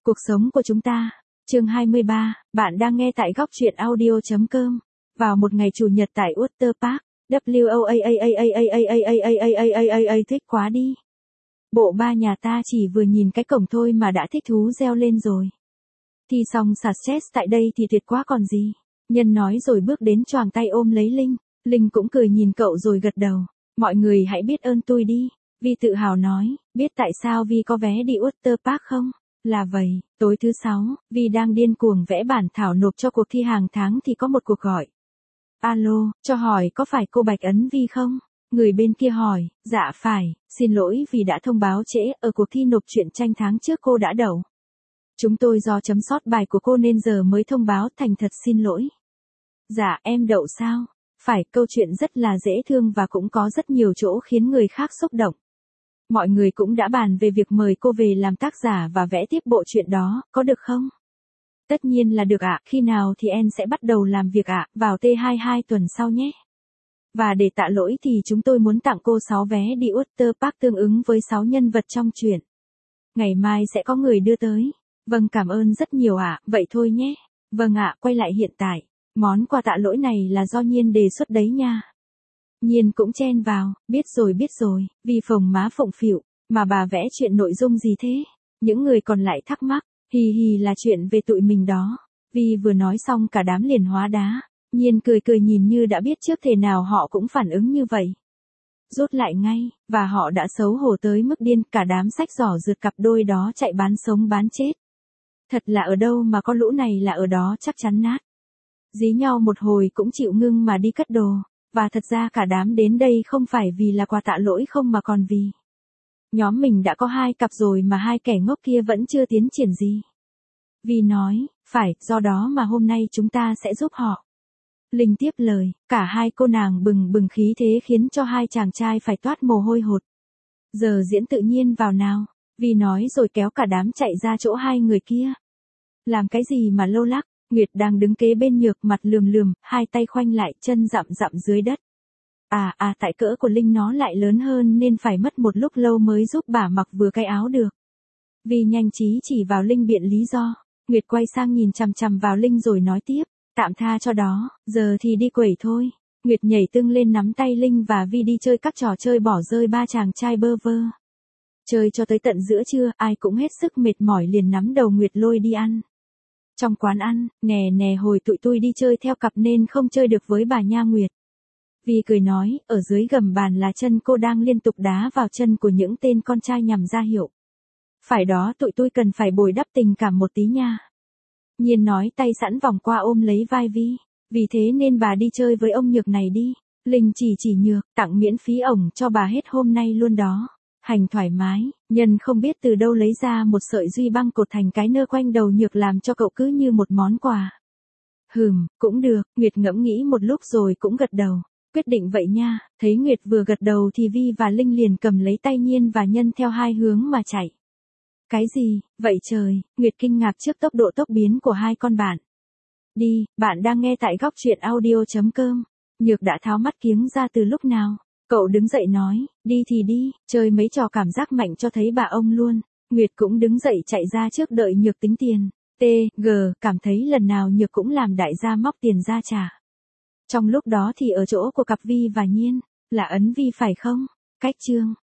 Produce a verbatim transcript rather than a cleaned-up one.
Cuộc sống của chúng ta. Chương hai mươi ba, bạn đang nghe tại góc truyện audio chấm com. Vào một ngày chủ nhật tại Water Park, W O A A A A A A A A A A A A A thích quá đi. Bộ ba nhà ta chỉ vừa nhìn cái cổng thôi mà đã thích thú reo lên rồi. Thi xong xả stress tại đây thì tuyệt quá còn gì. Nhân nói rồi bước đến choàng tay ôm lấy Linh. Linh cũng cười nhìn cậu rồi gật đầu. Mọi người hãy biết ơn tôi đi. Vi tự hào nói, biết tại sao Vi có vé đi Water Park không? Là vậy, tối thứ sáu, Vi đang điên cuồng vẽ bản thảo nộp cho cuộc thi hàng tháng thì có một cuộc gọi. Alo, cho hỏi có phải cô Bạch Ấn Vi không? Người bên kia hỏi, dạ phải, xin lỗi vì đã thông báo trễ, ở cuộc thi nộp truyện tranh tháng trước cô đã đậu. Chúng tôi do chấm sót bài của cô nên giờ mới thông báo, thành thật xin lỗi. Dạ em đậu sao? Phải, câu chuyện rất là dễ thương và cũng có rất nhiều chỗ khiến người khác xúc động. Mọi người cũng đã bàn về việc mời cô về làm tác giả và vẽ tiếp bộ truyện đó, có được không? Tất nhiên là được ạ, khi nào thì em sẽ bắt đầu làm việc ạ, vào T hai mươi hai tuần sau nhé. Và để tạ lỗi thì chúng tôi muốn tặng cô sáu vé đi Water Park tương ứng với sáu nhân vật trong truyện. Ngày mai sẽ có người đưa tới. Vâng, cảm ơn rất nhiều ạ, vậy thôi nhé. Vâng ạ, quay lại hiện tại. Món quà tạ lỗi này là do Nhiên đề xuất đấy nha. Nhiên cũng chen vào, biết rồi biết rồi, vì phồng má phụng phịu, mà bà vẽ chuyện nội dung gì thế? Những người còn lại thắc mắc, hì hì là chuyện về tụi mình đó. Vì vừa nói xong cả đám liền hóa đá. Nhiên cười cười nhìn như đã biết trước thể nào họ cũng phản ứng như vậy. Rút lại ngay, và họ đã xấu hổ tới mức điên, cả đám xách giỏ rượt cặp đôi đó chạy bán sống bán chết. Thật là ở đâu mà có lũ này là ở đó chắc chắn nát. Dí nhau một hồi cũng chịu ngưng mà đi cất đồ. Và thật ra cả đám đến đây không phải vì là quà tạ lỗi không mà còn vì nhóm mình đã có hai cặp rồi mà hai kẻ ngốc kia vẫn chưa tiến triển gì. Vi nói, phải, do đó mà hôm nay chúng ta sẽ giúp họ. Linh tiếp lời, cả hai cô nàng bừng bừng khí thế khiến cho hai chàng trai phải toát mồ hôi hột. Giờ diễn tự nhiên vào nào. Vi nói rồi kéo cả đám chạy ra chỗ hai người kia. Làm cái gì mà lô lắc? Nguyệt đang đứng kế bên Nhược, mặt lườm lườm, hai tay khoanh lại, chân dặm dặm dưới đất. À à, tại cỡ của Linh nó lại lớn hơn nên phải mất một lúc lâu mới giúp bà mặc vừa cái áo được. Vi nhanh trí chỉ vào Linh biện lý do. Nguyệt quay sang nhìn chằm chằm vào Linh rồi nói tiếp, tạm tha cho đó, giờ thì đi quẩy thôi. Nguyệt nhảy tưng lên nắm tay Linh và Vi đi chơi các trò chơi bỏ rơi ba chàng trai bơ vơ. Chơi cho tới tận giữa trưa, ai cũng hết sức mệt mỏi liền nắm đầu Nguyệt lôi đi ăn. Trong quán ăn, nè nè hồi tụi tôi đi chơi theo cặp nên không chơi được với bà nha Nguyệt. Vi cười nói, ở dưới gầm bàn là chân cô đang liên tục đá vào chân của những tên con trai nhằm ra hiệu. Phải đó, tụi tôi cần phải bồi đắp tình cảm một tí nha. Nhiên nói tay sẵn vòng qua ôm lấy vai Vi. Vì thế nên bà đi chơi với ông Nhược này đi. Linh chỉ chỉ Nhược, tặng miễn phí ổng cho bà hết hôm nay luôn đó. Hành thoải mái, Nhân không biết từ đâu lấy ra một sợi duy băng cột thành cái nơ quanh đầu Nhược làm cho cậu cứ như một món quà. Hừm, cũng được, Nguyệt ngẫm nghĩ một lúc rồi cũng gật đầu. Quyết định vậy nha. Thấy Nguyệt vừa gật đầu thì Vi và Linh liền cầm lấy tay Nhiên và Nhân theo hai hướng mà chạy. Cái gì, vậy trời, Nguyệt kinh ngạc trước tốc độ tốc biến của hai con bạn. Đi, bạn đang nghe tại góc truyện audio chấm com. Nhược đã tháo mắt kiếng ra từ lúc nào. Cậu đứng dậy nói, đi thì đi, chơi mấy trò cảm giác mạnh cho thấy bà ông luôn. Nguyệt cũng đứng dậy chạy ra trước đợi Nhược tính tiền. T, G, cảm thấy lần nào Nhược cũng làm đại gia móc tiền ra trả. Trong lúc đó thì ở chỗ của cặp Vi và Nhiên, là ấn Vi phải không? Cách chương.